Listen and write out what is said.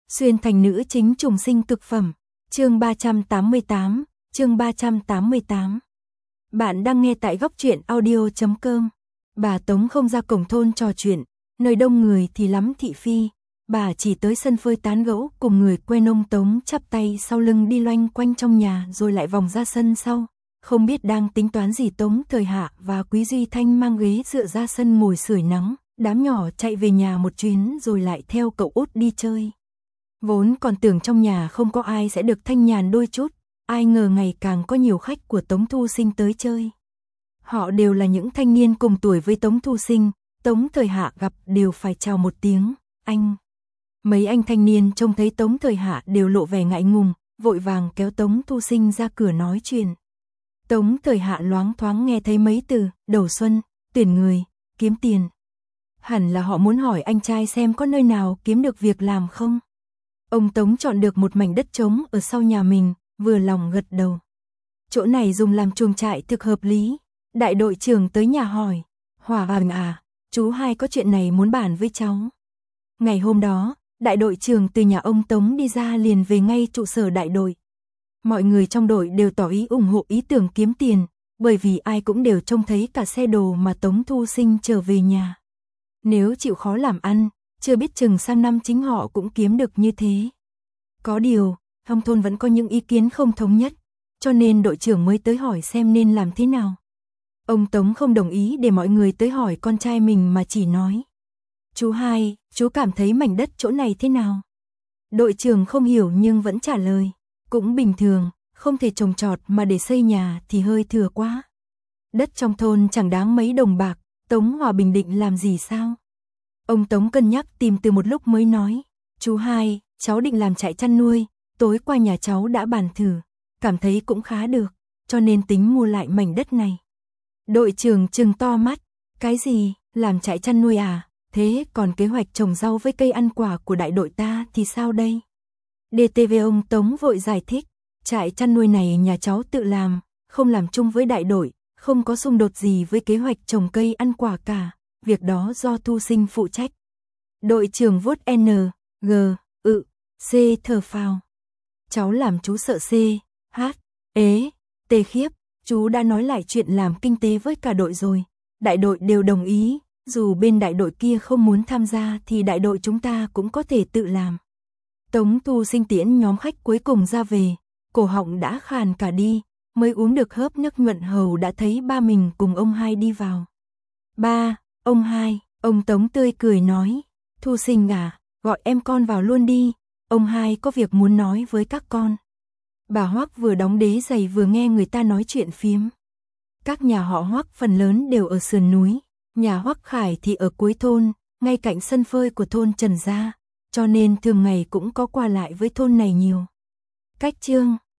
Xuyên thành nữ chính trùng sinh cực phẩm. Chương 388, chương 388. Bạn đang nghe tại góc truyện audio.com. Bà Tống không ra cổng thôn trò chuyện, nơi đông người thì lắm thị phi. Bà chỉ tới sân phơi tán gẫu cùng người quen. Ông Tống chắp tay sau lưng đi loanh quanh trong nhà rồi lại vòng ra sân sau. Không biết đang tính toán gì. Tống Thời Hạ và Quý Duy Thanh mang ghế dựa ra sân ngồi sưởi nắng. Đám nhỏ chạy về nhà một chuyến rồi lại theo cậu út đi chơi. Vốn còn tưởng trong nhà không có ai sẽ được thanh nhàn đôi chút, ai ngờ ngày càng có nhiều khách của Tống Thu Sinh tới chơi. Họ đều là những thanh niên cùng tuổi với Tống Thu Sinh, Tống Thời Hạ gặp đều phải chào một tiếng, anh. Mấy anh thanh niên trông thấy Tống Thời Hạ đều lộ vẻ ngại ngùng, vội vàng kéo Tống Thu Sinh ra cửa nói chuyện. Tống Thời Hạ loáng thoáng nghe thấy mấy từ, đầu xuân, tuyển người, kiếm tiền. Hẳn là họ muốn hỏi anh trai xem có nơi nào kiếm được việc làm không. Ông Tống chọn được một mảnh đất trống ở sau nhà mình, vừa lòng gật đầu. Chỗ này dùng làm chuồng trại thực hợp lý. Đại đội trưởng tới nhà hỏi, Hòa à, chú hai có chuyện này muốn bàn với cháu. Ngày hôm đó, đại đội trưởng từ nhà ông Tống đi ra liền về ngay trụ sở đại đội. Mọi người trong đội đều tỏ ý ủng hộ ý tưởng kiếm tiền, bởi vì ai cũng đều trông thấy cả xe đồ mà Tống Thu Sinh trở về nhà. Nếu chịu khó làm ăn, chưa biết chừng sang năm chính họ cũng kiếm được như thế. Có điều, trong thôn vẫn có những ý kiến không thống nhất, cho nên đội trưởng mới tới hỏi xem nên làm thế nào. Ông Tống không đồng ý để mọi người tới hỏi con trai mình mà chỉ nói. Chú hai, chú cảm thấy mảnh đất chỗ này thế nào? Đội trưởng không hiểu nhưng vẫn trả lời. Cũng bình thường, không thể trồng trọt mà để xây nhà thì hơi thừa quá. Đất trong thôn chẳng đáng mấy đồng bạc, Tống Hòa Bình định làm gì sao? Ông Tống cân nhắc tìm từ một lúc mới nói. Chú hai, cháu định làm trại chăn nuôi, tối qua nhà cháu đã bàn thử, cảm thấy cũng khá được, cho nên tính mua lại mảnh đất này. Đội trưởng trừng to mắt, cái gì, làm trại chăn nuôi à, thế còn kế hoạch trồng rau với cây ăn quả của đại đội ta thì sao đây? DTV ông Tống vội giải thích, trại chăn nuôi này nhà cháu tự làm, không làm chung với đại đội, không có xung đột gì với kế hoạch trồng cây ăn quả cả, việc đó do Thu Sinh phụ trách. Đội trưởng vuốt N, G, C thở phào. Cháu làm chú sợ C, H, T khiếp, chú đã nói lại chuyện làm kinh tế với cả đội rồi. Đại đội đều đồng ý, dù bên đại đội kia không muốn tham gia thì đại đội chúng ta cũng có thể tự làm. Tống Thu Sinh tiễn nhóm khách cuối cùng ra về, cổ họng đã khàn cả đi, mới uống được hớp nước nhuận hầu đã thấy ba mình cùng ông hai đi vào. Ba, ông hai, ông Tống tươi cười nói, Thu Sinh à, gọi em con vào luôn đi, ông hai có việc muốn nói với các con. Bà Hoắc vừa đóng đế giày vừa nghe người ta nói chuyện phiếm. Các nhà họ Hoắc phần lớn đều ở sườn núi, nhà Hoắc Khải thì ở cuối thôn, ngay cạnh sân phơi của thôn Trần gia, cho nên thường ngày cũng có qua lại với thôn này nhiều. Cách chương